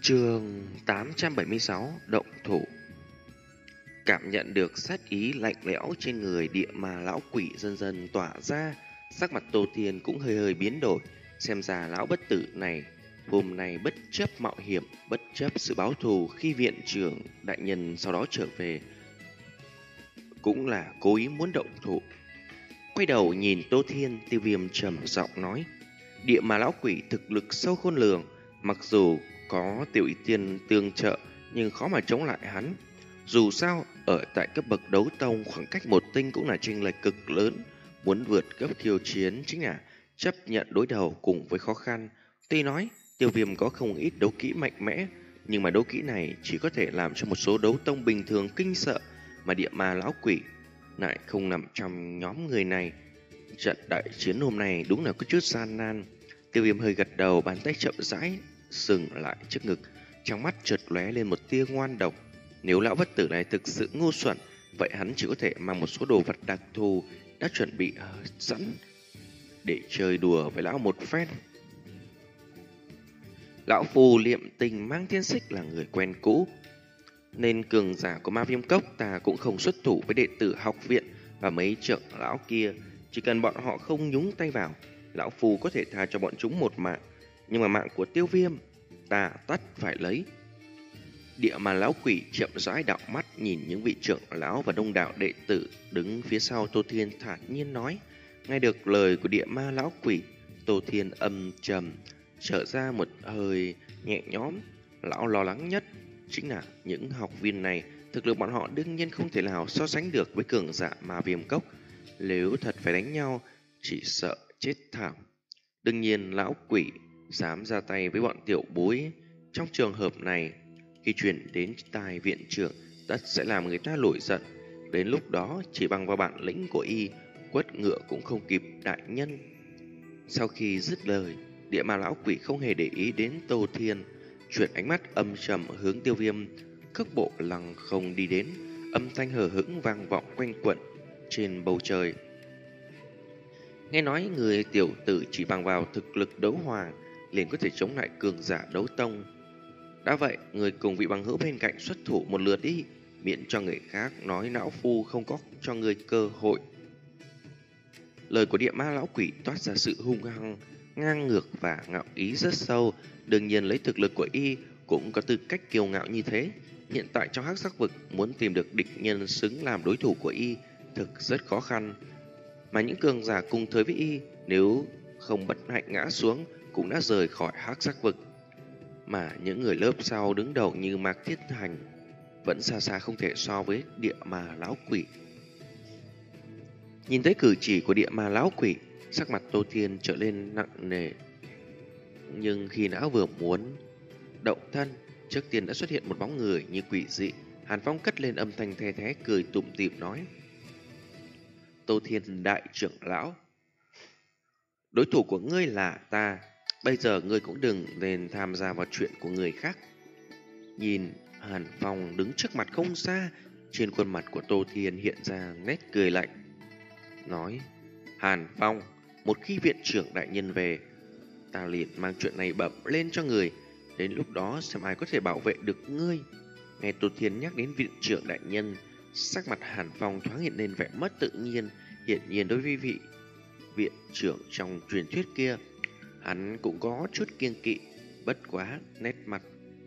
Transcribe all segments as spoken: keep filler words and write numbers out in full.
Chương tám trăm bảy mươi sáu Động thủ. Cảm nhận được sát ý lạnh lẽo trên người địa ma lão quỷ dần dần tỏa ra, sắc mặt Tô Thiên cũng hơi hơi biến đổi. Xem ra lão bất tử này hôm nay bất chấp mạo hiểm, bất chấp sự báo thù khi viện trưởng đại nhân sau đó trở về, cũng là cố ý muốn động thủ. Quay đầu nhìn Tô Thiên, Tiêu Viêm trầm giọng nói: địa ma lão quỷ thực lực sâu khôn lường, mặc dù có Tiểu Y Tiên tương trợ nhưng khó mà chống lại hắn. Dù sao, ở tại cấp bậc đấu tông, khoảng cách một tinh cũng là chênh lệch cực lớn. Muốn vượt cấp khiêu chiến chính là chấp nhận đối đầu cùng với khó khăn. Tuy nói Tiêu Viêm có không ít đấu kỹ mạnh mẽ, nhưng mà đấu kỹ này chỉ có thể làm cho một số đấu tông bình thường kinh sợ, mà địa ma lão quỷ lại không nằm trong nhóm người này. Trận đại chiến hôm nay đúng là có chút gian nan. Tiêu Viêm hơi gật đầu, bàn tay chậm rãi dừng lại trước ngực, trong mắt chợt lóe lên một tia ngoan độc. Nếu lão bất tử này thực sự ngu xuẩn, vậy hắn chỉ có thể mang một số đồ vật đặc thù đã chuẩn bị sẵn để chơi đùa với lão một phen. Lão phù Liệm Tình mang thiên xích là người quen cũ, nên cường giả của Ma Viêm Cốc ta cũng không xuất thủ với đệ tử học viện và mấy trưởng lão kia. Chỉ cần bọn họ không nhúng tay vào, lão phù có thể tha cho bọn chúng một mạng. Nhưng mà mạng của Tiêu Viêm ta tất phải lấy. Địa ma lão quỷ chậm rãi đảo mắt nhìn những vị trưởng lão và đông đảo đệ tử đứng phía sau Tô Thiên, thản nhiên nói. Nghe được lời của địa ma lão quỷ, Tô Thiên âm trầm trở ra một hơi nhẹ nhõm. Lão lo lắng nhất chính là những học viên này, thực lực bọn họ đương nhiên không thể nào so sánh được với cường giả Ma Viêm Cốc. Nếu thật phải đánh nhau, chỉ sợ chết thảm. Đương nhiên lão quỷ dám ra tay với bọn tiểu bối trong trường hợp này, khi chuyển đến tai viện trưởng, tất sẽ làm người ta nổi giận. Đến lúc đó chỉ bằng vào bản lĩnh của y, quất ngựa cũng không kịp đại nhân. Sau khi dứt lời, địa ma lão quỷ không hề để ý đến Tô Thiên, chuyển ánh mắt âm trầm hướng Tiêu Viêm, cước bộ lăng không đi đến, âm thanh hờ hững vang vọng quanh quẩn trên bầu trời. Nghe nói người tiểu tử chỉ bằng vào thực lực đấu hoàng liền có thể chống lại cường giả đấu tông. Đã vậy, người cùng vị bằng hữu bên cạnh xuất thủ một lượt đi, miễn cho người khác nói lão phu không có cho người cơ hội. Lời của địa ma lão quỷ toát ra sự hung hăng, ngang ngược và ngạo ý rất sâu. Đương nhiên lấy thực lực của y cũng có tư cách kiêu ngạo như thế. Hiện tại trong hắc sắc vực, muốn tìm được địch nhân xứng làm đối thủ của y thực rất khó khăn. Mà những cường giả cùng thời với y, nếu không bất hạnh ngã xuống, cũng đã rời khỏi hắc sắc vực. Mà những người lớp sau đứng đầu như Mạc Thiết Hành vẫn xa xa không thể so với địa ma lão quỷ. Nhìn thấy cử chỉ của địa ma lão quỷ, sắc mặt Tô Thiên trở lên nặng nề. Nhưng khi não vừa muốn động thân, trước tiên đã xuất hiện một bóng người như quỷ dị. Hàn Phong cất lên âm thanh the thé cười tủm tỉm nói: Tô Thiên đại trưởng lão, đối thủ của ngươi là ta. Bây giờ ngươi cũng đừng nên tham gia vào chuyện của người khác. Nhìn Hàn Phong đứng trước mặt không xa, trên khuôn mặt của Tô Thiên hiện ra nét cười lạnh, nói: Hàn Phong, một khi viện trưởng đại nhân về, ta liền mang chuyện này bẩm lên cho người. Đến lúc đó xem ai có thể bảo vệ được ngươi. Nghe Tô Thiên nhắc đến viện trưởng đại nhân, sắc mặt Hàn Phong thoáng hiện lên vẻ mất tự nhiên. Hiển nhiên đối với vị viện trưởng trong truyền thuyết kia, hắn cũng có chút kiêng kỵ. Bất quá nét mặt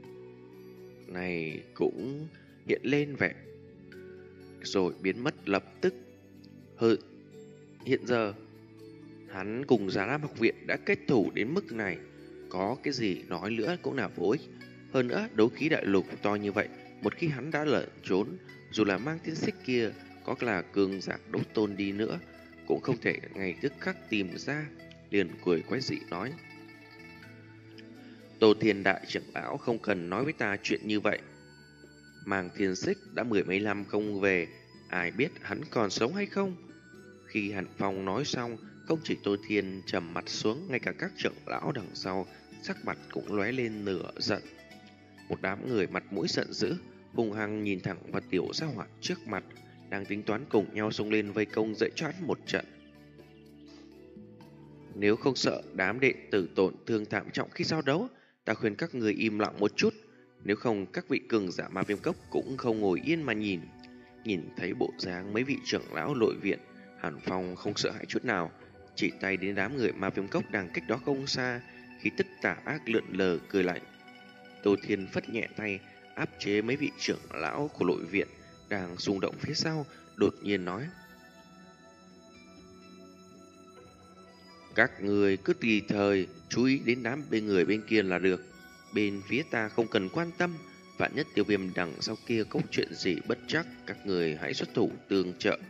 này cũng hiện lên vẻ rồi biến mất lập tức. Hừ, hiện giờ hắn cùng Già Lam học viện đã kết thủ đến mức này, có cái gì nói nữa cũng là vô ích. Hơn nữa đấu khí đại lục to như vậy, một khi hắn đã lẩn trốn, dù là mang thiên xích kia có là cường giả đấu tôn đi nữa, cũng không thể ngay tức khắc tìm ra. Liền cười quái dị nói: Tô Thiên đại trưởng lão không cần nói với ta chuyện như vậy. Mang thiên xích đã mười mấy năm không về, ai biết hắn còn sống hay không. Khi Hàn Phong nói xong, không chỉ Tô Thiên trầm mặt xuống, ngay cả các trưởng lão đằng sau sắc mặt cũng lóe lên nửa giận. Một đám người mặt mũi giận dữ, hung hăng nhìn thẳng vào tiểu gia hỏa trước mặt, đang tính toán cùng nhau xông lên vây công dạy cho hắn một trận. Nếu không sợ đám đệ tử tổn thương thảm trọng khi giao đấu, ta khuyên các người im lặng một chút. Nếu không, các vị cường giả ma viêm cốc cũng không ngồi yên mà nhìn. Nhìn thấy bộ dáng mấy vị trưởng lão nội viện, Hàn Phong không sợ hãi chút nào, chỉ tay đến đám người ma viêm cốc đang cách đó không xa, khí tức tà ác lượn lờ cười lạnh. Tô Thiên phất nhẹ tay, áp chế mấy vị trưởng lão của nội viện đang rung động phía sau, đột nhiên nói: các người cứ tùy thời chú ý đến đám bên người bên kia là được. Bên phía ta không cần quan tâm, vạn nhất Tiêu Viêm đằng sau kia có chuyện gì bất trắc, các người hãy xuất thủ tương trợ.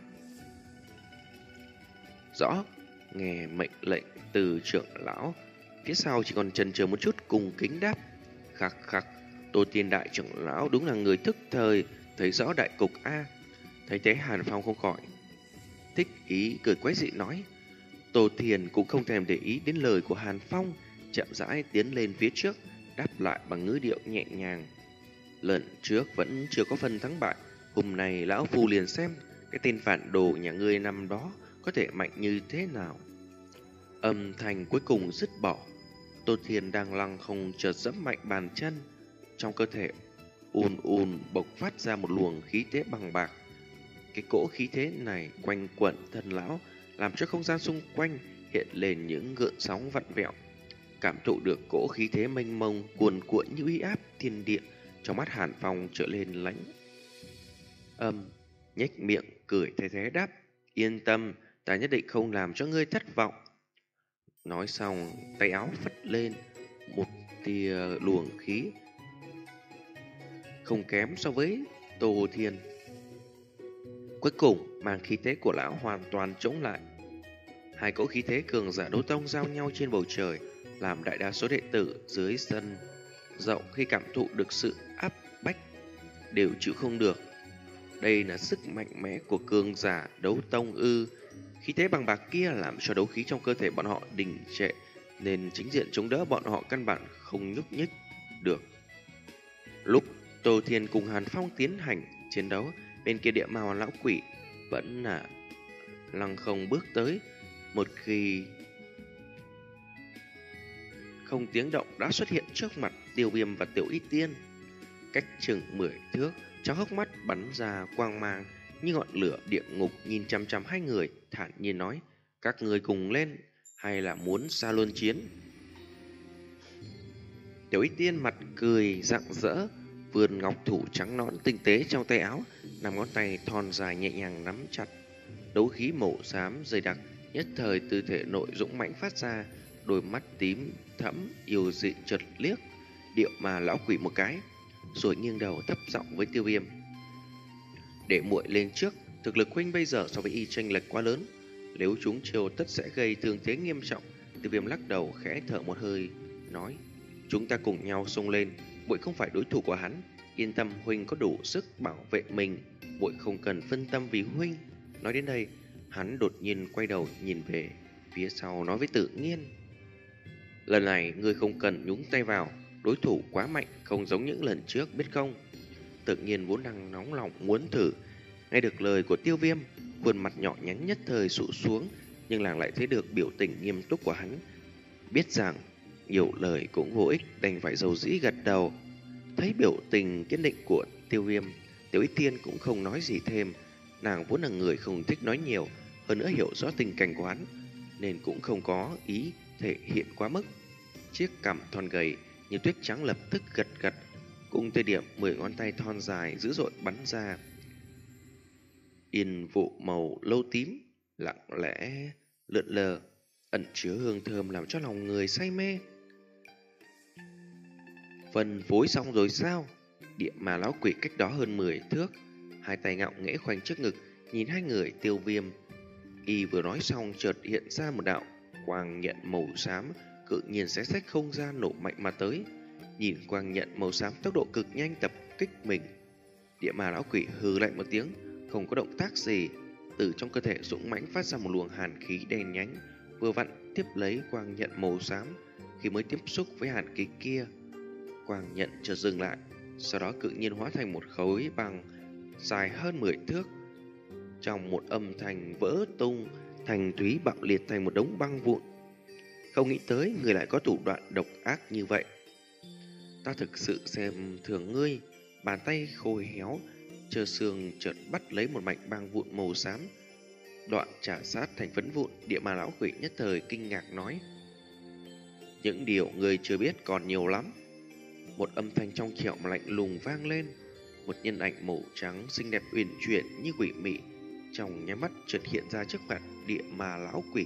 Rõ. Nghe mệnh lệnh từ trưởng lão, phía sau chỉ còn chần chờ một chút cùng kính đáp: khắc khắc, Tô Tiên đại trưởng lão đúng là người thức thời, thấy rõ đại cục a. Thấy thế Hàn Phong không khỏi thích ý cười quái dị nói. Tô Thiền cũng không thèm để ý đến lời của Hàn Phong, chậm rãi tiến lên phía trước, đáp lại bằng ngữ điệu nhẹ nhàng: lần trước vẫn chưa có phần thắng bại, hôm nay lão phu liền xem cái tên phản đồ nhà ngươi năm đó có thể mạnh như thế nào. Âm thanh cuối cùng dứt bỏ, Tô Thiền đang lăng không chợt giẫm mạnh bàn chân, trong cơ thể ùn ùn bộc phát ra một luồng khí thế bằng bạc. Cái cỗ khí thế này quanh quẩn thân lão, làm cho không gian xung quanh hiện lên những gợn sóng vặn vẹo. Cảm thụ được cỗ khí thế mênh mông cuồn cuộn như uy áp thiên địa, trong mắt Hàn Phong trở lên lãnh âm, nhếch miệng cười thế thế đáp: yên tâm, ta nhất định không làm cho ngươi thất vọng. Nói xong, tay áo phất lên, một tia luồng khí không kém so với Tô Thiên, cuối cùng mang khí thế của lão hoàn toàn chống lại. Hai cỗ khí thế cường giả đấu tông giao nhau trên bầu trời, làm đại đa số đệ tử dưới sân rộng khi cảm thụ được sự áp bách đều chịu không được. Đây là sức mạnh mẽ của cường giả đấu tông ư? Khí thế bằng bạc kia làm cho đấu khí trong cơ thể bọn họ đình trệ, nên chính diện chống đỡ bọn họ căn bản không nhúc nhích được. Lúc Tô Thiên cùng Hàn Phong tiến hành chiến đấu, bên kia địa màu lão quỷ vẫn là lăng không bước tới, một khi không tiếng động đã xuất hiện trước mặt Tiêu Viêm và Tiểu Y Tiên. Cách chừng mười thước, trong hốc mắt bắn ra quang mang như ngọn lửa địa ngục, nhìn chăm chăm hai người, thản nhiên nói: các người cùng lên hay là muốn xa luân chiến? Tiểu Y Tiên mặt cười rạng rỡ, vươn ngọc thủ trắng nõn tinh tế trong tay áo, nằm ngón tay thon dài nhẹ nhàng nắm chặt. Đấu khí màu xám dày đặc nhất thời từ thể nội dũng mãnh phát ra, đôi mắt tím thẫm yêu dị chợt liếc điệu mà lão quỷ một cái, rồi nghiêng đầu thấp giọng với Tiêu Viêm: để muội lên trước, thực lực huynh bây giờ so với y chênh lệch quá lớn, nếu chúng chiêu tất sẽ gây thương thế nghiêm trọng. Tiêu Viêm lắc đầu khẽ thở một hơi, nói: chúng ta cùng nhau xông lên, muội không phải đối thủ của hắn, yên tâm, huynh có đủ sức bảo vệ mình, muội không cần phân tâm vì huynh. Nói đến đây, hắn đột nhiên quay đầu nhìn về phía sau, nói với Tự Nhiên: lần này ngươi không cần nhúng tay vào, đối thủ quá mạnh, không giống những lần trước, biết không? Tự Nhiên vốn đang nóng lòng muốn thử, nghe được lời của Tiêu Viêm, khuôn mặt nhỏ nhắn nhất thời sụ xuống, nhưng nàng lại thấy được biểu tình nghiêm túc của hắn, biết rằng nhiều lời cũng vô ích, đành phải dầu dĩ gật đầu. Thấy biểu tình kiên định của Tiêu Viêm, Tiểu Y Tiên cũng không nói gì thêm. Nàng vốn là người không thích nói nhiều, hơn nữa hiểu rõ tình cảnh của hắn, nên cũng không có ý thể hiện quá mức. Chiếc cằm thon gầy như tuyết trắng lập tức gật gật, cùng thời điểm mười ngón tay thon dài dữ dội bắn ra. Yên vụ màu lâu tím lặng lẽ lượn lờ, ẩn chứa hương thơm làm cho lòng người say mê. Phân phối xong rồi sao? Địa mà lão quỷ cách đó hơn mười thước, hai tay ngạo nghễ khoanh trước ngực, nhìn hai người Tiêu Viêm. Y vừa nói xong, chợt hiện ra một đạo quang nhận màu xám, cự nhiên xé rách không gian nổ mạnh mà tới. Nhìn quang nhận màu xám tốc độ cực nhanh tập kích mình, địa mà lão quỷ hừ lạnh một tiếng, không có động tác gì, từ trong cơ thể dũng mãnh phát ra một luồng hàn khí đen nhánh, vừa vặn tiếp lấy quang nhận màu xám. Khi mới tiếp xúc với hàn khí kia, quang nhận chợt dừng lại, sau đó cự nhiên hóa thành một khối băng dài hơn mười thước. Trong một âm thanh vỡ tung, thành thúy bạo liệt thành một đống băng vụn. Không nghĩ tới người lại có thủ đoạn độc ác như vậy. Ta thực sự xem thường ngươi. Bàn tay khôi héo Trơ xương chợt bắt lấy một mảnh băng vụn màu xám, đoạn trả sát thành phấn vụn. Địa ma lão quỷ nhất thời kinh ngạc nói: những điều ngươi chưa biết còn nhiều lắm. Một âm thanh trong trẻo mà lạnh lùng vang lên. Một nhân ảnh màu trắng xinh đẹp uyển chuyển như quỷ mị trong nháy mắt chợt hiện ra trước mặt địa ma lão quỷ.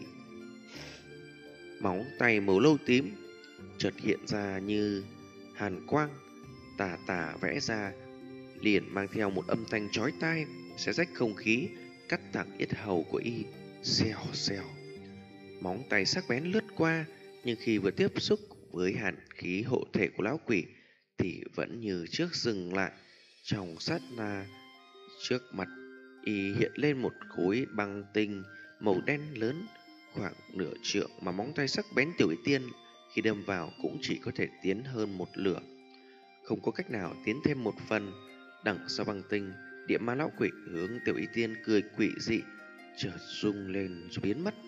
Móng tay màu lâu tím chợt hiện ra như hàn quang, tà tà vẽ ra, liền mang theo một âm thanh chói tai, xé rách không khí, cắt thẳng yết hầu của y. Xèo xèo, móng tay sắc bén lướt qua, nhưng khi vừa tiếp xúc với hàn khí hộ thể của lão quỷ thì vẫn như trước dừng lại. Trong sát na, trước mặt y hiện lên một khối băng tinh màu đen lớn, khoảng nửa trượng, mà móng tay sắc bén tiểu y tiên khi đâm vào cũng chỉ có thể tiến hơn một lửa, không có cách nào tiến thêm một phần. Đằng sau băng tinh, địa ma lão quỷ hướng tiểu y tiên cười quỷ dị, chợt rung lên rồi biến mất.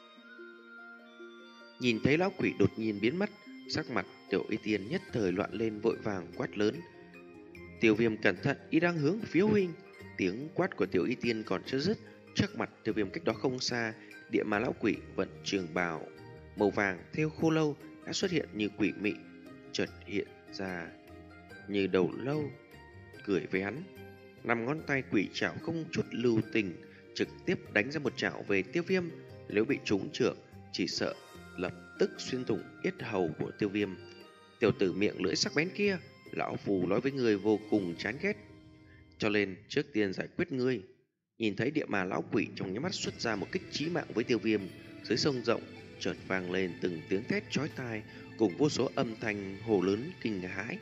Nhìn thấy lão quỷ đột nhiên biến mất, sắc mặt tiểu y tiên nhất thời loạn lên, vội vàng quát lớn: Tiêu Viêm cẩn thận, y đang hướng phía huynh. Tiếng quát của tiểu y tiên còn chưa dứt, trước mặt Tiêu Viêm cách đó không xa, địa ma lão quỷ vận trường bào màu vàng theo khô lâu đã xuất hiện như quỷ mị, chợt hiện ra như đầu lâu, cười với hắn. Năm ngón tay quỷ trảo không chút lưu tình, trực tiếp đánh ra một trảo về Tiêu Viêm. Nếu bị trúng trượng, chỉ sợ lập tức xuyên thủng yết hầu của Tiêu Viêm. Tiểu tử miệng lưỡi sắc bén kia, lão phù nói với người vô cùng chán ghét, cho nên trước tiên giải quyết ngươi. Nhìn thấy địa ma lão quỷ trong nháy mắt xuất ra một kích chí mạng với Tiêu Viêm, dưới sông rộng chợt vang lên từng tiếng thét chói tai cùng vô số âm thanh hô lớn kinh hãi.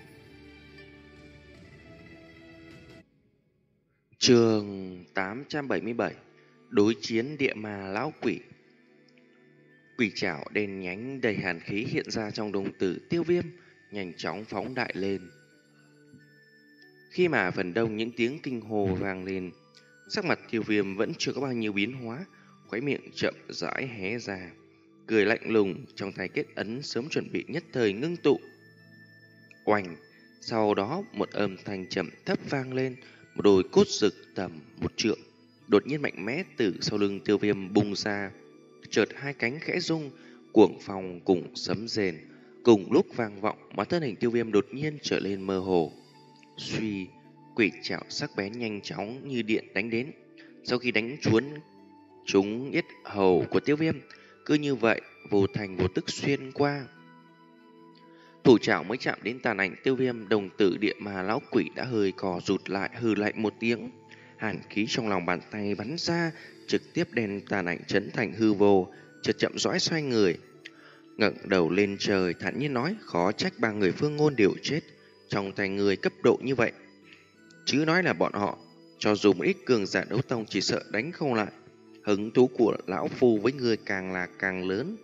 Chương tám trăm bảy mươi bảy: Đối chiến địa ma lão quỷ. Quỷ trảo đen nhánh đầy hàn khí hiện ra trong đồng tử Tiêu Viêm, nhanh chóng phóng đại lên. Khi mà phần đông những tiếng kinh hô vang lên, sắc mặt Tiêu Viêm vẫn chưa có bao nhiêu biến hóa, khóe miệng chậm rãi hé ra, cười lạnh lùng, trong tay kết ấn sớm chuẩn bị nhất thời ngưng tụ. Oanh! Sau đó một âm thanh trầm thấp vang lên, một đôi cốt rực tầm một trượng đột nhiên mạnh mẽ từ sau lưng Tiêu Viêm bung ra. Chợt hai cánh khẽ rung, cuồng phong cùng sấm rền cùng lúc vang vọng, mà thân hình Tiêu Viêm đột nhiên trở lên mơ hồ. Suy, quỷ trảo sắc bén nhanh chóng như điện đánh đến. Sau khi đánh chuốn trúng yết hầu của Tiêu Viêm, cứ như vậy vô thành vô tức xuyên qua. Thủ trảo mới chạm đến tàn ảnh Tiêu Viêm, đồng tử địa ma lão quỷ đã hơi cò rụt lại, hừ lạnh một tiếng. Hàn khí trong lòng bàn tay bắn ra, trực tiếp đèn tàn ảnh chấn thành hư vô, chợt chậm rãi xoay người, ngẩng đầu lên trời thản nhiên nói: khó trách ba người Phương Ngôn đều chết trong tay người cấp độ như vậy, chứ nói là bọn họ cho dù một ít cường giả đấu tông chỉ sợ đánh không lại. Hứng thú của lão phu với người càng là càng lớn.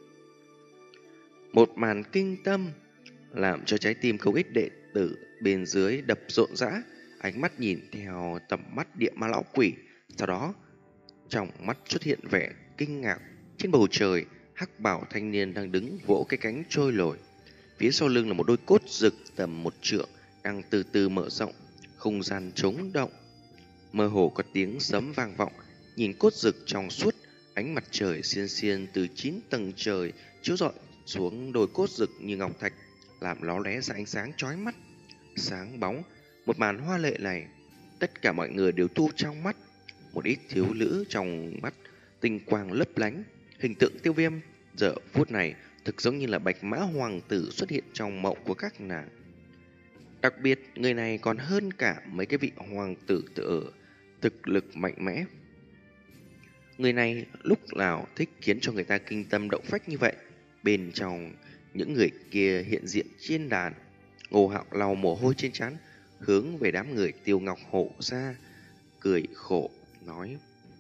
Một màn kinh tâm làm cho trái tim không ít đệ tử bên dưới đập rộn rã, ánh mắt nhìn theo tầm mắt địa ma lão quỷ. Sau đó trong mắt xuất hiện vẻ kinh ngạc. Trên bầu trời, hắc bảo thanh niên đang đứng vỗ cái cánh trôi nổi, phía sau lưng là một đôi cốt rực tầm một trượng đang từ từ mở rộng, không gian trống động, mơ hồ có tiếng sấm vang vọng. Nhìn cốt rực trong suốt, ánh mặt trời xiên xiên từ chín tầng trời chiếu rọi xuống đôi cốt rực như ngọc thạch, làm ló lé ra ánh sáng chói mắt, sáng bóng. Một màn hoa lệ này, tất cả mọi người đều thu trong mắt. Một ít thiếu nữ trong mắt tinh quang lấp lánh. Hình tượng Tiêu Viêm giờ phút này thực giống như là bạch mã hoàng tử xuất hiện trong mộng của các nàng. Đặc biệt, người này còn hơn cả mấy cái vị hoàng tử tự ở thực lực mạnh mẽ. Người này lúc nào thích khiến cho người ta kinh tâm động phách như vậy. Bên trong những người kia hiện diện trên đàn, Ngô Hạo lau mồ hôi trên trán, hướng về đám người Tiêu Ngọc hộ ra, cười khổ nói.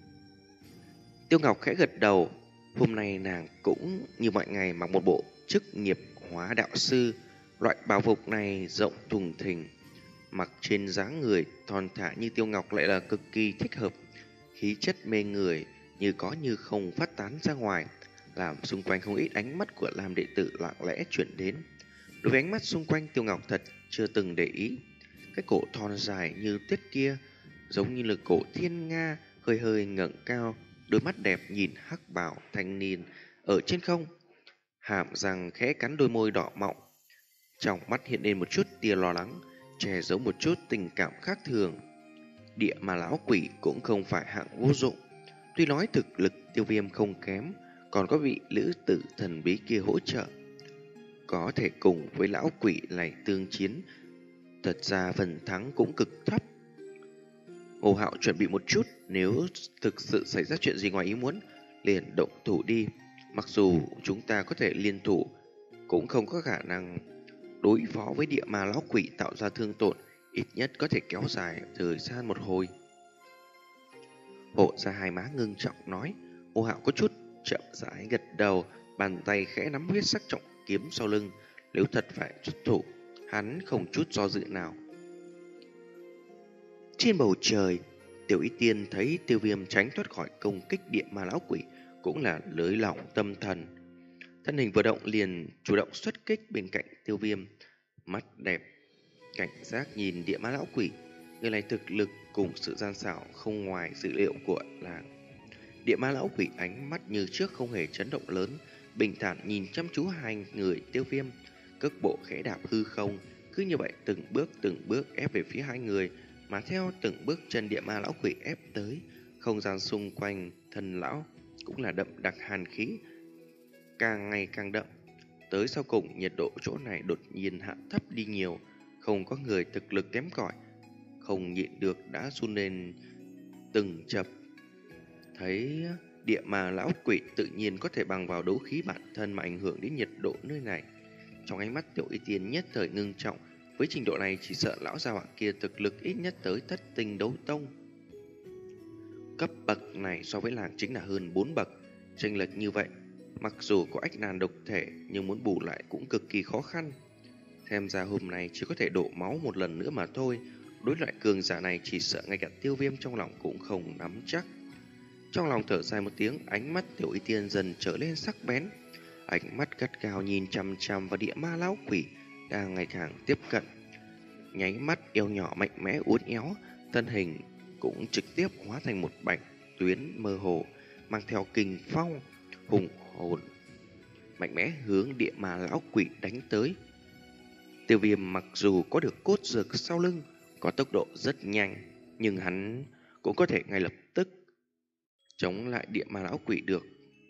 Tiêu Ngọc khẽ gật đầu. Hôm nay nàng cũng như mọi ngày mặc một bộ chức nghiệp hóa đạo sư. Loại bảo phục này rộng thùng thình, mặc trên dáng người thon thả như Tiêu Ngọc lại là cực kỳ thích hợp. Khí chất mê người như có như không phát tán ra ngoài, làm xung quanh không ít ánh mắt của Lam đệ tử lặng lẽ chuyển đến. Đối với ánh mắt xung quanh, Tiêu Ngọc thật chưa từng để ý. Cái cổ thon dài như tuyết kia giống như là cổ thiên nga hơi hơi ngẩng cao, đôi mắt đẹp nhìn hắc bảo thanh niên ở trên không, hàm răng khẽ cắn đôi môi đỏ mọng, trong mắt hiện lên một chút tia lo lắng, che giấu một chút tình cảm khác thường. Địa mà lão quỷ cũng không phải hạng vô dụng, tuy nói thực lực Tiêu Viêm không kém, còn có vị lữ tử thần bí kia hỗ trợ, có thể cùng với lão quỷ này tương chiến. Thật ra phần thắng cũng cực thấp. Hồ Hạo chuẩn bị một chút, nếu thực sự xảy ra chuyện gì ngoài ý muốn, liền động thủ đi. Mặc dù chúng ta có thể liên thủ, cũng không có khả năng đối phó với địa ma lão quỷ tạo ra thương tổn, ít nhất có thể kéo dài thời gian một hồi. Hộ ra hai má ngưng trọng nói. Hồ Hạo có chút chậm rãi gật đầu, bàn tay khẽ nắm huyết sắc trọng kiếm sau lưng. Nếu thật phải xuất thủ, hắn không chút do dự nào. Trên bầu trời, Tiểu Y Tiên thấy Tiêu Viêm tránh thoát khỏi công kích địa ma lão quỷ, cũng là lưới lỏng tâm thần. Thân hình vừa động liền chủ động xuất kích bên cạnh Tiêu Viêm, mắt đẹp cảnh giác nhìn địa ma lão quỷ. Người này thực lực cùng sự gian xảo không ngoài dự liệu của làng. Địa ma lão quỷ ánh mắt như trước không hề chấn động lớn, bình thản nhìn chăm chú hai người Tiêu Viêm, cước bộ khẽ đạp hư không, cứ như vậy từng bước từng bước ép về phía hai người. Mà theo từng bước chân địa ma lão quỷ ép tới, không gian xung quanh thân lão cũng là đậm đặc hàn khí, càng ngày càng đậm. Tới sau cùng, nhiệt độ chỗ này đột nhiên hạ thấp đi nhiều, không có người thực lực kém cỏi, không nhịn được đã run lên từng chập. Thấy địa ma lão quỷ tự nhiên có thể bằng vào đấu khí bản thân mà ảnh hưởng đến nhiệt độ nơi này, trong ánh mắt Tiểu Y Tiên nhất thời ngưng trọng. Với trình độ này chỉ sợ lão gia hỏa kia thực lực ít nhất tới thất tinh đấu tông. Cấp bậc này so với làng chính là hơn bốn bậc, chênh lệch như vậy, mặc dù có ách nan độc thể nhưng muốn bù lại cũng cực kỳ khó khăn. Xem ra hôm nay chỉ có thể đổ máu một lần nữa mà thôi. Đối loại cường giả này chỉ sợ ngay cả Tiêu Viêm trong lòng cũng không nắm chắc. Trong lòng thở dài một tiếng, ánh mắt Tiểu Y Tiên dần trở lên sắc bén, ánh mắt gắt gao nhìn chằm chằm vào địa ma lão quỷ đang ngày càng tiếp cận. Nháy mắt, eo nhỏ mạnh mẽ uốn éo, thân hình cũng trực tiếp hóa thành một bạch tuyến mơ hồ, mang theo kình phong hùng hồn, mạnh mẽ hướng địa ma lão quỷ đánh tới. Tiêu Viêm mặc dù có được cốt dược sau lưng, có tốc độ rất nhanh, nhưng hắn cũng có thể ngay lập tức chống lại địa ma lão quỷ được.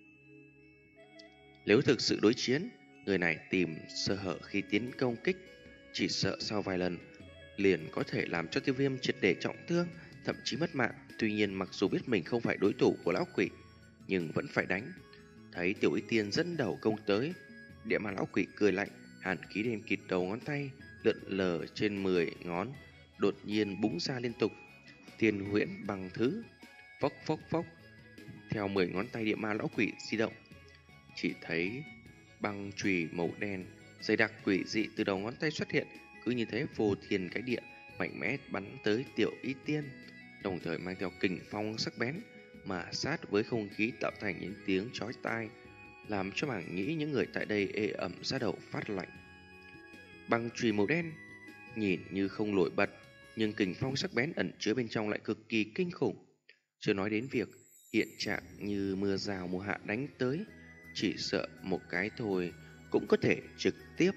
Nếu thực sự đối chiến, người này tìm sơ hở khi tiến công kích, chỉ sợ sau vài lần liền có thể làm cho Tiêu Viêm triệt để trọng thương, thậm chí mất mạng. Tuy nhiên mặc dù biết mình không phải đối thủ của lão quỷ, nhưng vẫn phải đánh. Thấy Tiểu Y Tiên dẫn đầu công tới, địa ma lão quỷ cười lạnh, hàn khí đen kịt đầu ngón tay lượn lờ trên mười ngón, đột nhiên búng ra liên tục. Thiên huyễn bằng thứ, phốc phốc phốc. Theo mười ngón tay địa ma lão quỷ di động, chỉ thấy băng chùy màu đen dày đặc quỷ dị từ đầu ngón tay xuất hiện, cứ như thế vô thiên cái địa, mạnh mẽ bắn tới Tiểu Y Tiên, đồng thời mang theo kình phong sắc bén mà sát với không khí, tạo thành những tiếng chói tai, làm cho mảng nghĩ những người tại đây ê ẩm ra đầu phát lạnh. Băng chùy màu đen nhìn như không nổi bật, nhưng kình phong sắc bén ẩn chứa bên trong lại cực kỳ kinh khủng. Chưa nói đến việc hiện trạng như mưa rào mùa hạ đánh tới, chỉ sợ một cái thôi cũng có thể trực tiếp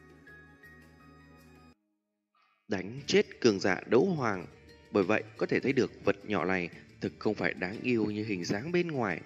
đánh chết cường giả đấu hoàng. Bởi vậy có thể thấy được vật nhỏ này thực không phải đáng yêu như hình dáng bên ngoài.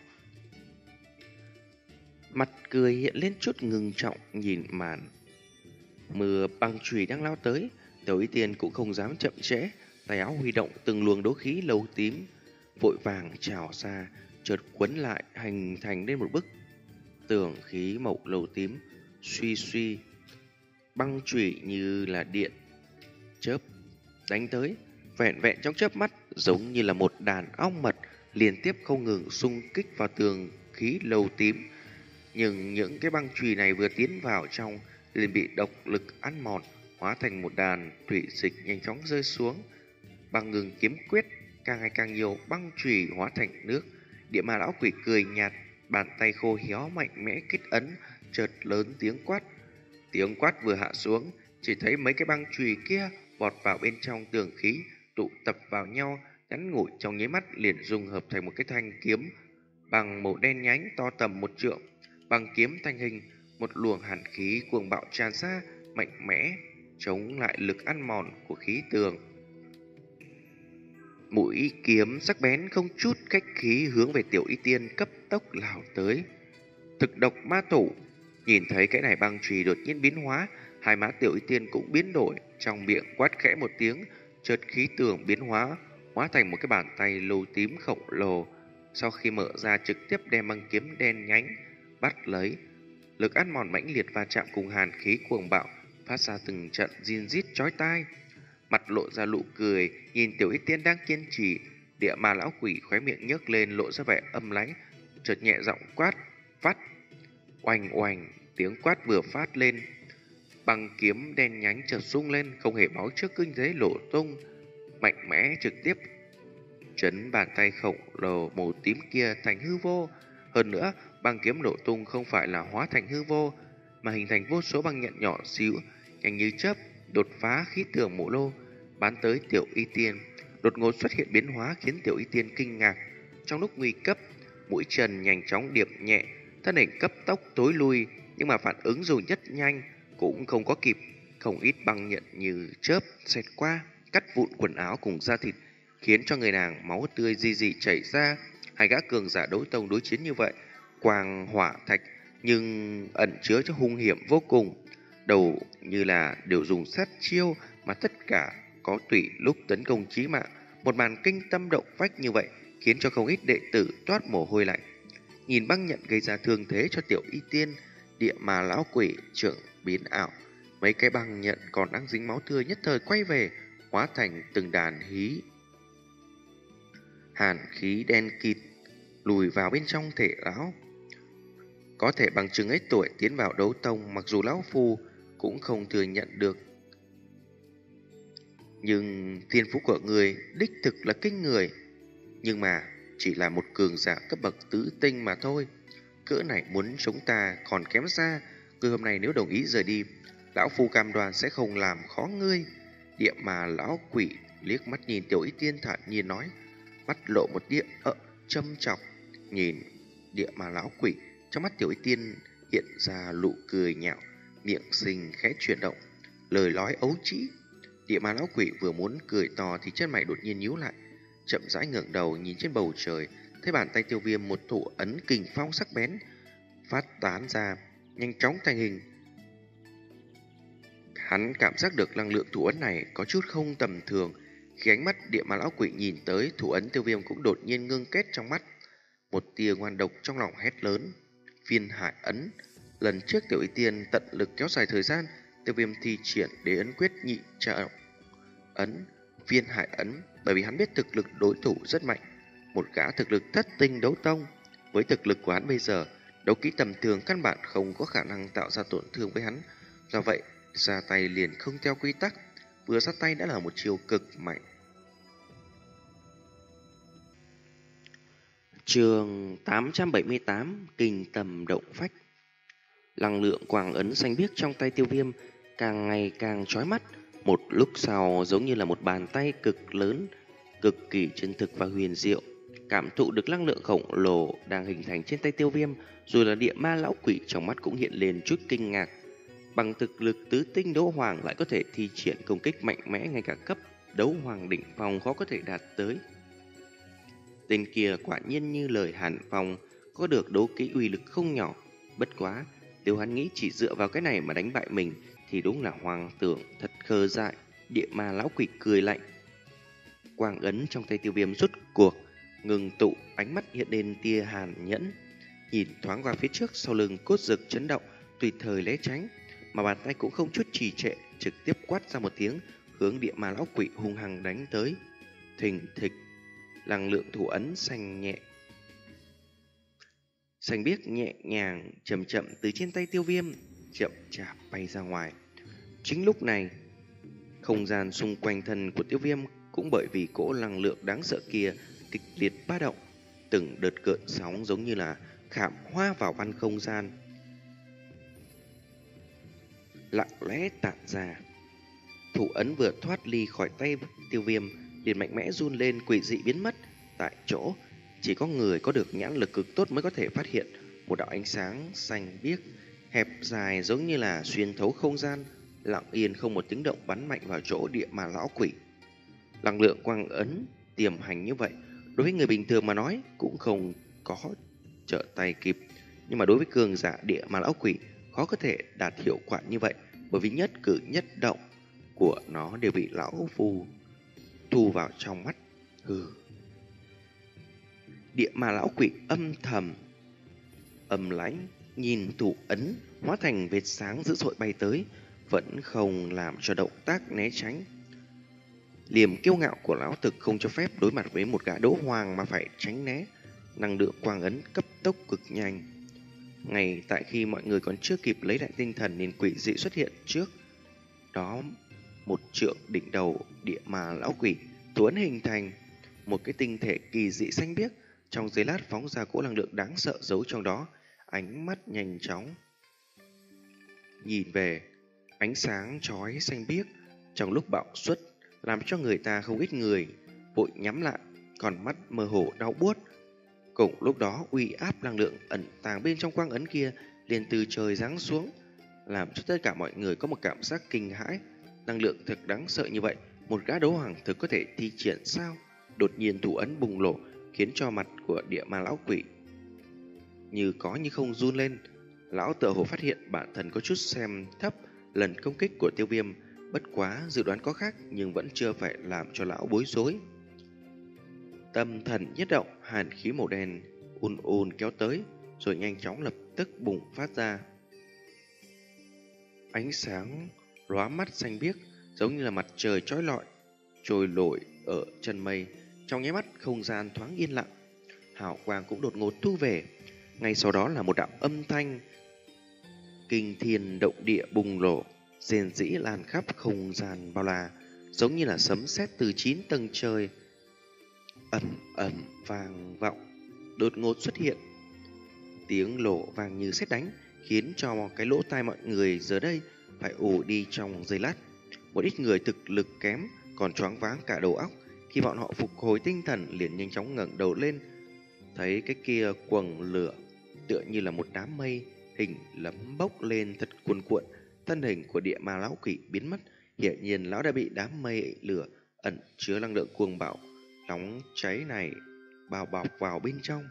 Mặt cười hiện lên chút ngưng trọng nhìn màn mưa băng chùy đang lao tới. Tiểu Y Tiên cũng không dám chậm trễ, tay áo huy động từng luồng đấu khí lâu tím vội vàng trào ra, chợt quấn lại hình thành lên một bức tường khí màu lâu tím. Suy suy, băng chùy như là điện chớp đánh tới, vẹn vẹn trong chớp mắt, giống như là một đàn ong mật liên tiếp không ngừng xung kích vào tường khí lâu tím. Nhưng những cái băng chùy này vừa tiến vào trong liền bị độc lực ăn mòn, hóa thành một đàn thủy dịch nhanh chóng rơi xuống. Băng ngừng kiếm quyết, càng ngày càng nhiều băng chùy hóa thành nước. Địa ma lão quỷ cười nhạt, bàn tay khô héo mạnh mẽ kết ấn, chợt lớn tiếng quát: Tiếng quát vừa hạ xuống, chỉ thấy mấy cái băng chùy kia vọt vào bên trong tường khí, tụ tập vào nhau, ngắn ngủi trong nháy mắt liền dung hợp thành một cái thanh kiếm bằng màu đen nhánh to tầm một trượng. Băng kiếm thành hình, một luồng hàn khí cuồng bạo tràn ra, mạnh mẽ chống lại lực ăn mòn của khí tường. Mũi kiếm sắc bén không chút khách khí hướng về Tiểu Y Tiên cấp tốc lao tới. Thực độc ma thủ. Nhìn thấy cái này băng chùy đột nhiên biến hóa, hai má Tiểu Y Tiên cũng biến đổi, trong miệng quát khẽ một tiếng, chợt khí tường biến hóa, hóa thành một cái bàn tay lô tím khổng lồ. Sau khi mở ra trực tiếp đem băng kiếm đen nhánh bắt lấy. Lực ăn mòn mãnh liệt va chạm cùng hàn khí cuồng bạo, phát ra từng trận rin rít chói tai. Mặt lộ ra nụ cười, nhìn Tiểu Y Tiên đang kiên trì, Địa Ma lão quỷ khóe miệng nhếch lên lộ ra vẻ âm lãnh, chợt nhẹ giọng quát, "Phát!" Oanh oanh, tiếng quát vừa phát lên, băng kiếm đen nhánh chợt rung lên, không hề báo trước kinh thế nổ tung, mạnh mẽ trực tiếp chấn bàn tay khổng lồ màu tím kia thành hư vô. Hơn nữa, băng kiếm nổ tung không phải là hóa thành hư vô, mà hình thành vô số băng nhận nhỏ xíu, nhanh như chớp, đột phá khí tường mộ lô, bắn tới Tiểu Y Tiên. Đột ngột xuất hiện biến hóa khiến Tiểu Y Tiên kinh ngạc. Trong lúc nguy cấp, mũi chân nhanh chóng điệp nhẹ, thân hình cấp tốc tối lui, nhưng mà phản ứng dù nhất nhanh cũng không có kịp. Không ít băng nhận như chớp xẹt qua, cắt vụn quần áo cùng da thịt, khiến cho người nàng máu tươi di dị chảy ra. Hai gã cường giả đấu tông đối chiến như vậy, quang hỏa thạch nhưng ẩn chứa cho hung hiểm vô cùng. Đầu như là đều dùng sát chiêu mà tất cả có tùy lúc tấn công chí mạng. Một màn kinh tâm động phách như vậy khiến cho không ít đệ tử toát mồ hôi lạnh. Nhìn băng nhận gây ra thương thế cho Tiểu Y Tiên, Địa Ma lão quỷ trưởng biến ảo, mấy cái băng nhận còn đang dính máu tươi nhất thời quay về, hóa thành từng đàn hí hàn khí đen kịt lùi vào bên trong thể lão. Có thể bằng chứng ấy tuổi tiến vào đấu tông, mặc dù lão phu cũng không thừa nhận được, nhưng thiên phú của người đích thực là kinh người. Nhưng mà chỉ là một cường giả cấp bậc tứ tinh mà thôi, cỡ này muốn chúng ta còn kém xa. Người hôm nay nếu đồng ý rời đi, lão phu cam đoan sẽ không làm khó ngươi. Địa Ma lão quỷ liếc mắt nhìn Tiểu Y Tiên thản nhiên nói, mắt lộ một địa ợ châm chọc. Nhìn Địa Ma lão quỷ, trong mắt Tiểu Y Tiên hiện ra nụ cười nhạo, miệng xinh khẽ chuyển động, lời nói ấu trĩ. Địa Ma lão quỷ vừa muốn cười to thì chân mày đột nhiên nhíu lại, chậm rãi ngẩng đầu nhìn trên bầu trời, thấy bàn tay Tiêu Viêm một thủ ấn kình phong sắc bén phát tán ra, nhanh chóng thành hình. Hắn cảm giác được năng lượng thủ ấn này có chút không tầm thường. Khi ánh mắt Địa Ma lão quỷ nhìn tới, thủ ấn Tiêu Viêm cũng đột nhiên ngưng kết trong mắt. Một tia ngoan độc trong lòng hét lớn, Phiên Hải ấn. Lần trước Tiểu Y Tiên tận lực kéo dài thời gian, Tiêu Viêm thi triển đế ấn quyết nhị trọng ấn Phiên Hải ấn, bởi vì hắn biết thực lực đối thủ rất mạnh, một gã thực lực thất tinh đấu tông. Với thực lực của hắn bây giờ, đấu kỹ tầm thường căn bản không có khả năng tạo ra tổn thương với hắn. Do vậy, ra tay liền không theo quy tắc, vừa ra tay đã là một chiêu cực mạnh. Chương tám trăm bảy mươi tám, Kinh Tâm Động Phách. Năng lượng quang ấn xanh biếc trong tay Tiêu Viêm càng ngày càng chói mắt. Một lúc sau giống như là một bàn tay cực lớn, cực kỳ chân thực và huyền diệu. Cảm thụ được năng lượng khổng lồ đang hình thành trên tay Tiêu Viêm, rồi là Địa Ma lão quỷ trong mắt cũng hiện lên chút kinh ngạc. Bằng thực lực tứ tinh đấu hoàng lại có thể thi triển công kích mạnh mẽ, ngay cả cấp đấu hoàng đỉnh phong khó có thể đạt tới. Tên kia quả nhiên như lời Hàn Phong, có được đấu kỹ uy lực không nhỏ. Bất quá, nếu hắn nghĩ chỉ dựa vào cái này mà đánh bại mình thì đúng là hoang tưởng thật khờ dại. Địa Ma lão quỷ cười lạnh. Quang ấn trong tay Tiêu Viêm rút cuộc ngừng tụ, ánh mắt hiện lên tia hàn nhẫn, nhìn thoáng qua phía trước, sau lưng cốt rực chấn động, tùy thời né tránh, mà bàn tay cũng không chút trì trệ, trực tiếp quát ra một tiếng, hướng Địa Ma lão quỷ hung hăng đánh tới. Thình thịch, năng lượng thủ ấn xanh nhẹ xanh biếc nhẹ nhàng chậm chậm từ trên tay Tiêu Viêm chậm chạp bay ra ngoài. Chính lúc này, không gian xung quanh thân của Tiêu Viêm cũng bởi vì cỗ năng lượng đáng sợ kia kịch liệt ba động, từng đợt gợn sóng giống như là khảm hoa vào văn không gian. lặng lẽ tản ra. Thủ ấn vừa thoát ly khỏi tay Tiêu Viêm liền mạnh mẽ run lên, quỷ dị biến mất tại chỗ. Chỉ có người có được nhãn lực cực tốt mới có thể phát hiện một đạo ánh sáng xanh biếc hẹp dài giống như là xuyên thấu không gian, lặng yên không một tiếng động bắn mạnh vào chỗ địa ma lão quỷ. Năng lượng quang ấn tiềm hành như vậy, đối với người bình thường mà nói cũng không có trở tay kịp, nhưng mà đối với cường giả địa ma lão quỷ khó có thể đạt hiệu quả như vậy, bởi vì nhất cử nhất động của nó đều bị lão phù thu vào trong mắt. Hừ. Địa ma lão quỷ âm thầm âm lãnh nhìn thủ ấn hóa thành vệt sáng dữ dội bay tới, vẫn không làm cho động tác né tránh. Liềm kiêu ngạo của lão thực không cho phép đối mặt với một gã đấu hoàng mà phải tránh né. Năng lượng quang ấn cấp tốc cực nhanh. Ngay tại khi mọi người còn chưa kịp lấy lại tinh thần nên quỷ dị xuất hiện trước đó một trượng đỉnh đầu địa ma lão quỷ, thủ ấn hình thành một cái tinh thể kỳ dị xanh biếc, trong giây lát phóng ra cỗ năng lượng đáng sợ giấu trong đó. Ánh mắt nhanh chóng nhìn về, ánh sáng chói xanh biếc trong lúc bạo xuất làm cho người ta không ít người vội nhắm lại, còn mắt mơ hồ đau buốt. Cùng lúc đó, uy áp năng lượng ẩn tàng bên trong quang ấn kia liền từ trời giáng xuống, làm cho tất cả mọi người có một cảm giác kinh hãi. Năng lượng thực đáng sợ như vậy, một gã đấu hoàng thực có thể thi triển sao? Đột nhiên thủ ấn bùng nổ, khiến cho mặt của địa ma lão quỷ như có như không run lên. Lão tựa hồ phát hiện bản thân có chút xem thấp lần công kích của Tiêu Viêm, bất quá dự đoán có khác nhưng vẫn chưa phải làm cho lão bối rối. Tâm thần nhất động, hàn khí màu đen ùn ùn kéo tới, rồi nhanh chóng lập tức bùng phát ra. Ánh sáng lóa mắt xanh biếc giống như là mặt trời chói lọi trôi nổi ở chân mây. Trong nháy mắt không gian thoáng yên lặng, hào quang cũng đột ngột thu về. Ngay sau đó là một đạo âm thanh kinh thiên động địa bùng nổ, rền rĩ lan khắp không gian bao la, giống như là sấm sét từ chín tầng trời ầm ầm vang vọng, đột ngột xuất hiện. Tiếng nổ vang như sét đánh, khiến cho cái lỗ tai mọi người giờ đây phải ù đi trong giây lát. Một ít người thực lực kém còn choáng váng cả đầu óc, khi bọn họ phục hồi tinh thần liền nhanh chóng ngẩng đầu lên, thấy cái kia quầng lửa tựa như là một đám mây hình lấm bốc lên thật cuồn cuộn. Thân hình của địa ma lão quỷ biến mất, hiển nhiên lão đã bị đám mây lửa ẩn chứa năng lượng cuồng bạo nóng cháy này bao bọc vào bên trong.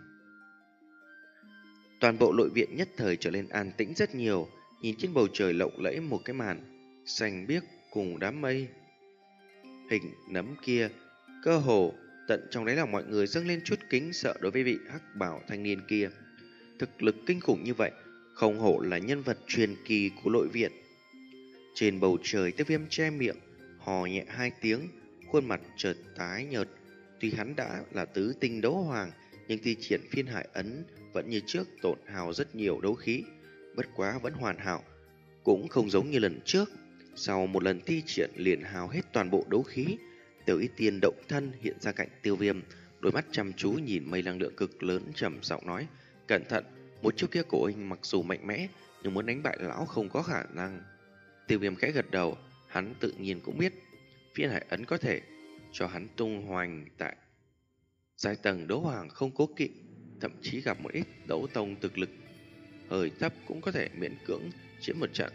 Toàn bộ nội viện nhất thời trở nên an tĩnh rất nhiều. Nhìn trên bầu trời lộng lẫy một cái màn xanh biếc cùng đám mây hình nấm kia, cơ hồ tận trong đáy lòng mọi người dâng lên chút kính sợ đối với vị hắc bảo thanh niên kia. Thực lực kinh khủng như vậy, không hổ là nhân vật truyền kỳ của nội viện. Trên bầu trời, Tiêu Viêm che miệng hò nhẹ hai tiếng, khuôn mặt chợt tái nhợt. Tuy hắn đã là tứ tinh đấu hoàng, nhưng thi triển phiên hải ấn vẫn như trước tổn hao rất nhiều đấu khí, bất quá vẫn hoàn hảo, cũng không giống như lần trước. Sau một lần thi triển liền hao hết toàn bộ đấu khí. Tiểu Y Tiên động thân hiện ra cạnh Tiêu Viêm, đôi mắt chăm chú nhìn mây năng lượng cực lớn, trầm giọng nói: "Cẩn thận, một chiêu kia của anh mặc dù mạnh mẽ, nhưng muốn đánh bại lão không có khả năng." Tiêu Viêm khẽ gật đầu, hắn tự nhiên cũng biết phiên hải ấn có thể cho hắn tung hoành tại giai tầng đấu hoàng không cố kỵ, thậm chí gặp một ít đấu tông thực lực hơi thấp cũng có thể miễn cưỡng chiếm một trận.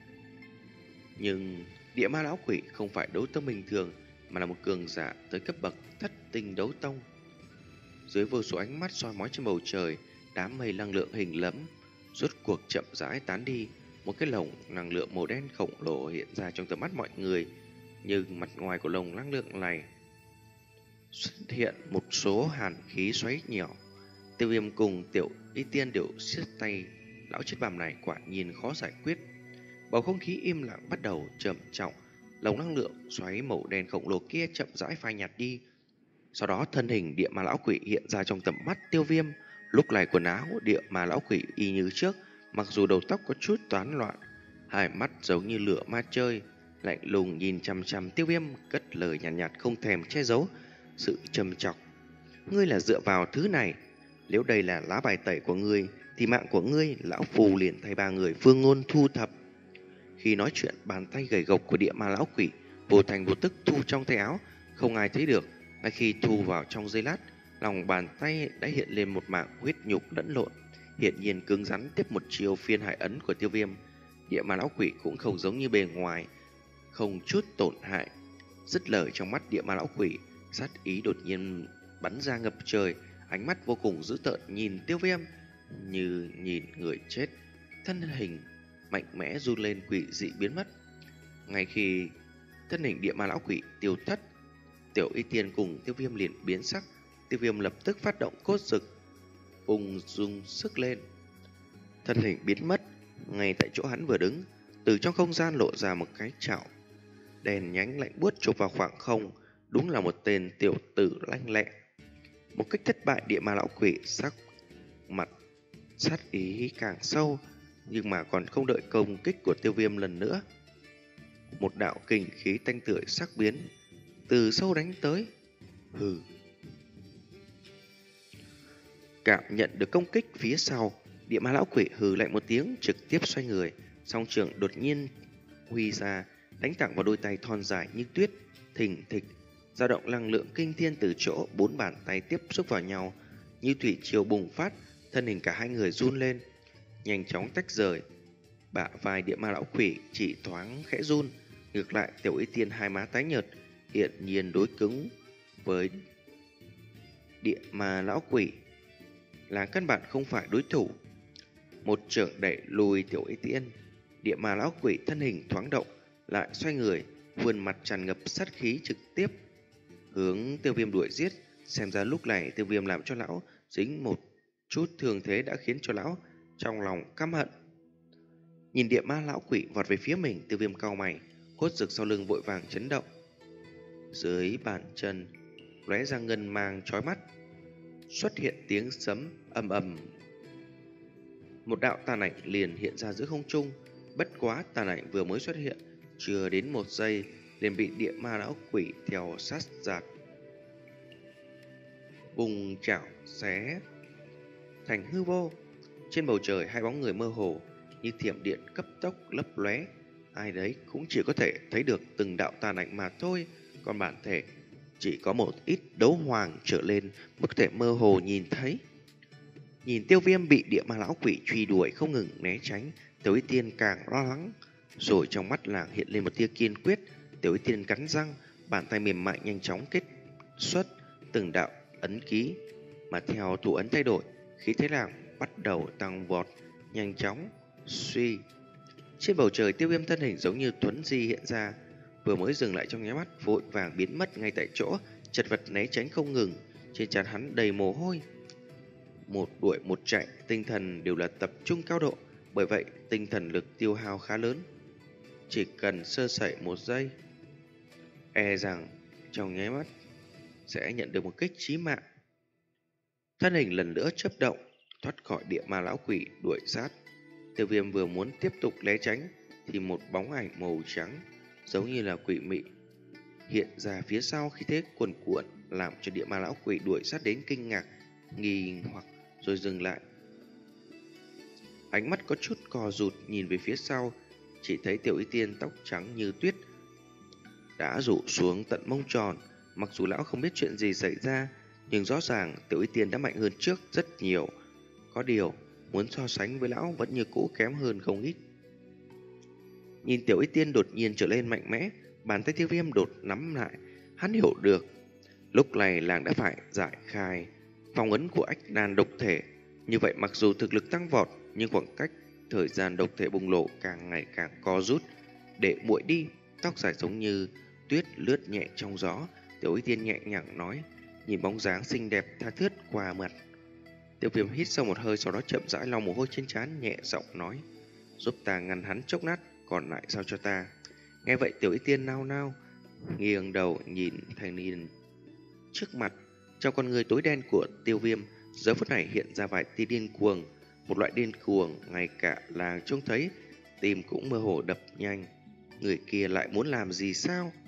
Nhưng địa ma lão quỷ không phải đấu tông bình thường, mà là một cường giả tới cấp bậc thất tinh đấu tông. Dưới vô số ánh mắt soi mói trên bầu trời, đám mây năng lượng hình lẫm rốt cuộc chậm rãi tán đi. Một cái lồng năng lượng màu đen khổng lồ hiện ra trong tầm mắt mọi người, nhưng mặt ngoài của lồng năng lượng này xuất hiện một số hàn khí xoáy nhỏ. Tiêu Viêm cùng Tiểu Y Tiên đều siết tay, lão chết bằm này quả nhiên khó giải quyết. Bầu không khí im lặng bắt đầu trầm trọng. Lồng năng lượng xoáy màu đen khổng lồ kia chậm rãi phai nhạt đi. Sau đó thân hình địa ma lão quỷ hiện ra trong tầm mắt Tiêu Viêm. Lúc này quần áo địa ma lão quỷ y như trước, mặc dù đầu tóc có chút toán loạn, hai mắt giống như lửa ma chơi, lạnh lùng nhìn chằm chằm Tiêu Viêm, cất lời nhàn nhạt, nhạt không thèm che giấu sự trầm trọng. "Ngươi là dựa vào thứ này, nếu đây là lá bài tẩy của ngươi thì mạng của ngươi lão phù liền thay ba người phương ngôn thu thập." Khi nói chuyện, bàn tay gầy gộc của địa ma lão quỷ vô thành vô tức thu trong tay áo, không ai thấy được. Ngay khi thu vào trong giây lát, lòng bàn tay đã hiện lên một mảng huyết nhục lẫn lộn, hiện nhiên cứng rắn tiếp một chiêu phiên hải ấn của Tiêu Viêm. Địa ma lão quỷ cũng không giống như bề ngoài, không chút tổn hại. Dứt lời, trong mắt địa ma lão quỷ, sát ý đột nhiên bắn ra ngập trời, ánh mắt vô cùng dữ tợn nhìn Tiêu Viêm như nhìn người chết. Thân hình mạnh mẽ run lên, quỷ dị biến mất. Ngay khi thân hình địa ma lão quỷ tiêu thất, Tiểu Y Tiên cùng Tiêu Viêm liền biến sắc. Tiêu Viêm lập tức phát động cốt dực, ung dung sức lên. Thân hình biến mất, ngay tại chỗ hắn vừa đứng, từ trong không gian lộ ra một cái chảo đèn nhánh lạnh buốt chụp vào khoảng không. Đúng là một tên tiểu tử lanh lẹ. Một cách thất bại, địa ma lão quỷ sắc mặt sát ý càng sâu, nhưng mà còn không đợi công kích của Tiêu Viêm lần nữa, một đạo kình khí tanh tưởi sắc biến từ sâu đánh tới. Hừ. Cảm nhận được công kích phía sau, địa ma lão quỷ hừ lạnh một tiếng, trực tiếp xoay người, song trường đột nhiên huy ra, đánh thẳng vào đôi tay thon dài như tuyết, thình thịch, dao động năng lượng kinh thiên từ chỗ bốn bàn tay tiếp xúc vào nhau, như thủy triều bùng phát. Thân hình cả hai người run lên, nhanh chóng tách rời. Bả vai địa ma lão quỷ chỉ thoáng khẽ run, ngược lại Tiểu Y Tiên hai má tái nhợt, hiện nhiên đối cứng với địa ma lão quỷ là căn bản không phải đối thủ. Một chưởng đẩy lùi Tiểu Y Tiên, địa ma lão quỷ thân hình thoáng động, lại xoay người, vươn mặt tràn ngập sát khí trực tiếp hướng Tiêu Viêm đuổi giết. Xem ra lúc này Tiêu Viêm làm cho lão dính một chút thương thế đã khiến cho lão trong lòng căm hận. Nhìn địa ma lão quỷ vọt về phía mình, Tiêu Viêm cau mày, cốt dực sau lưng vội vàng chấn động. Dưới bàn chân lóe ra ngân mang chói mắt, xuất hiện tiếng sấm ầm ầm. Một đạo tàn ảnh liền hiện ra giữa không trung. Bất quá tàn ảnh vừa mới xuất hiện, chưa đến một giây liền bị địa ma lão quỷ theo sát giạt, bùng chảo xé thành hư vô. Trên bầu trời, hai bóng người mơ hồ như thiểm điện cấp tốc lấp lóe, ai đấy cũng chỉ có thể thấy được từng đạo tàn ảnh mà thôi, còn bản thể chỉ có một ít đấu hoàng trở lên mới có thể mơ hồ nhìn thấy. Nhìn Tiêu Viêm bị địa ma lão quỷ truy đuổi không ngừng né tránh, Tiểu Y Tiên càng lo lắng, rồi trong mắt nàng hiện lên một tia kiên quyết. Tiểu Y Tiên cắn răng, bàn tay mềm mại nhanh chóng kết xuất từng đạo ấn ký, mà theo thủ ấn thay đổi, khí thế nàng bắt đầu tăng vọt nhanh chóng. Suy, trên bầu trời Tiêu Viêm thân hình giống như thuấn di hiện ra, vừa mới dừng lại trong nháy mắt, vội vàng biến mất ngay tại chỗ, chật vật né tránh không ngừng. Trên trán hắn đầy mồ hôi, một đuổi một chạy, tinh thần đều là tập trung cao độ, bởi vậy tinh thần lực tiêu hao khá lớn. Chỉ cần sơ sẩy một giây, e rằng trong nháy mắt sẽ nhận được một kích chí mạng. Thân hình lần nữa chớp động, thoát khỏi địa ma lão quỷ đuổi sát. Tiêu Viêm vừa muốn tiếp tục né tránh thì một bóng ảnh màu trắng giống như là quỷ mị hiện ra phía sau, khí thế cuồn cuộn làm cho địa ma lão quỷ đuổi sát đến kinh ngạc, nghi hoặc rồi dừng lại. Ánh mắt có chút co rụt nhìn về phía sau, chỉ thấy Tiểu Y Tiên tóc trắng như tuyết đã rủ xuống tận mông tròn. Mặc dù lão không biết chuyện gì xảy ra, nhưng rõ ràng Tiểu Y Tiên đã mạnh hơn trước rất nhiều. Có điều muốn so sánh với lão vẫn như cũ kém hơn không ít. Nhìn Tiểu Y Tiên đột nhiên trở lên mạnh mẽ, bàn tay Tiêu Viêm đột nắm lại. Hắn hiểu được lúc này làng đã phải giải khai phong ấn của ách nan độc thể. Như vậy mặc dù thực lực tăng vọt, nhưng khoảng cách thời gian độc thể bùng nổ càng ngày càng co rút, để muội đi. Tóc dài giống như tuyết lướt nhẹ trong gió, Tiểu Y Tiên nhẹ nhàng nói, nhìn bóng dáng xinh đẹp tha thướt qua mặt. Tiêu Viêm hít sâu một hơi, sau đó chậm rãi lau mồ hôi trên trán, nhẹ giọng nói, giúp ta ngăn hắn chốc lát, còn lại giao cho ta. Nghe vậy Tiểu Y Tiên nao nao nghiêng đầu nhìn thanh niên trước mặt. Trong con người tối đen của Tiêu Viêm giờ phút này hiện ra vài tia điên cuồng, một loại điên cuồng ngay cả làng trông thấy tim cũng mơ hồ đập nhanh. Người kia lại muốn làm gì sao?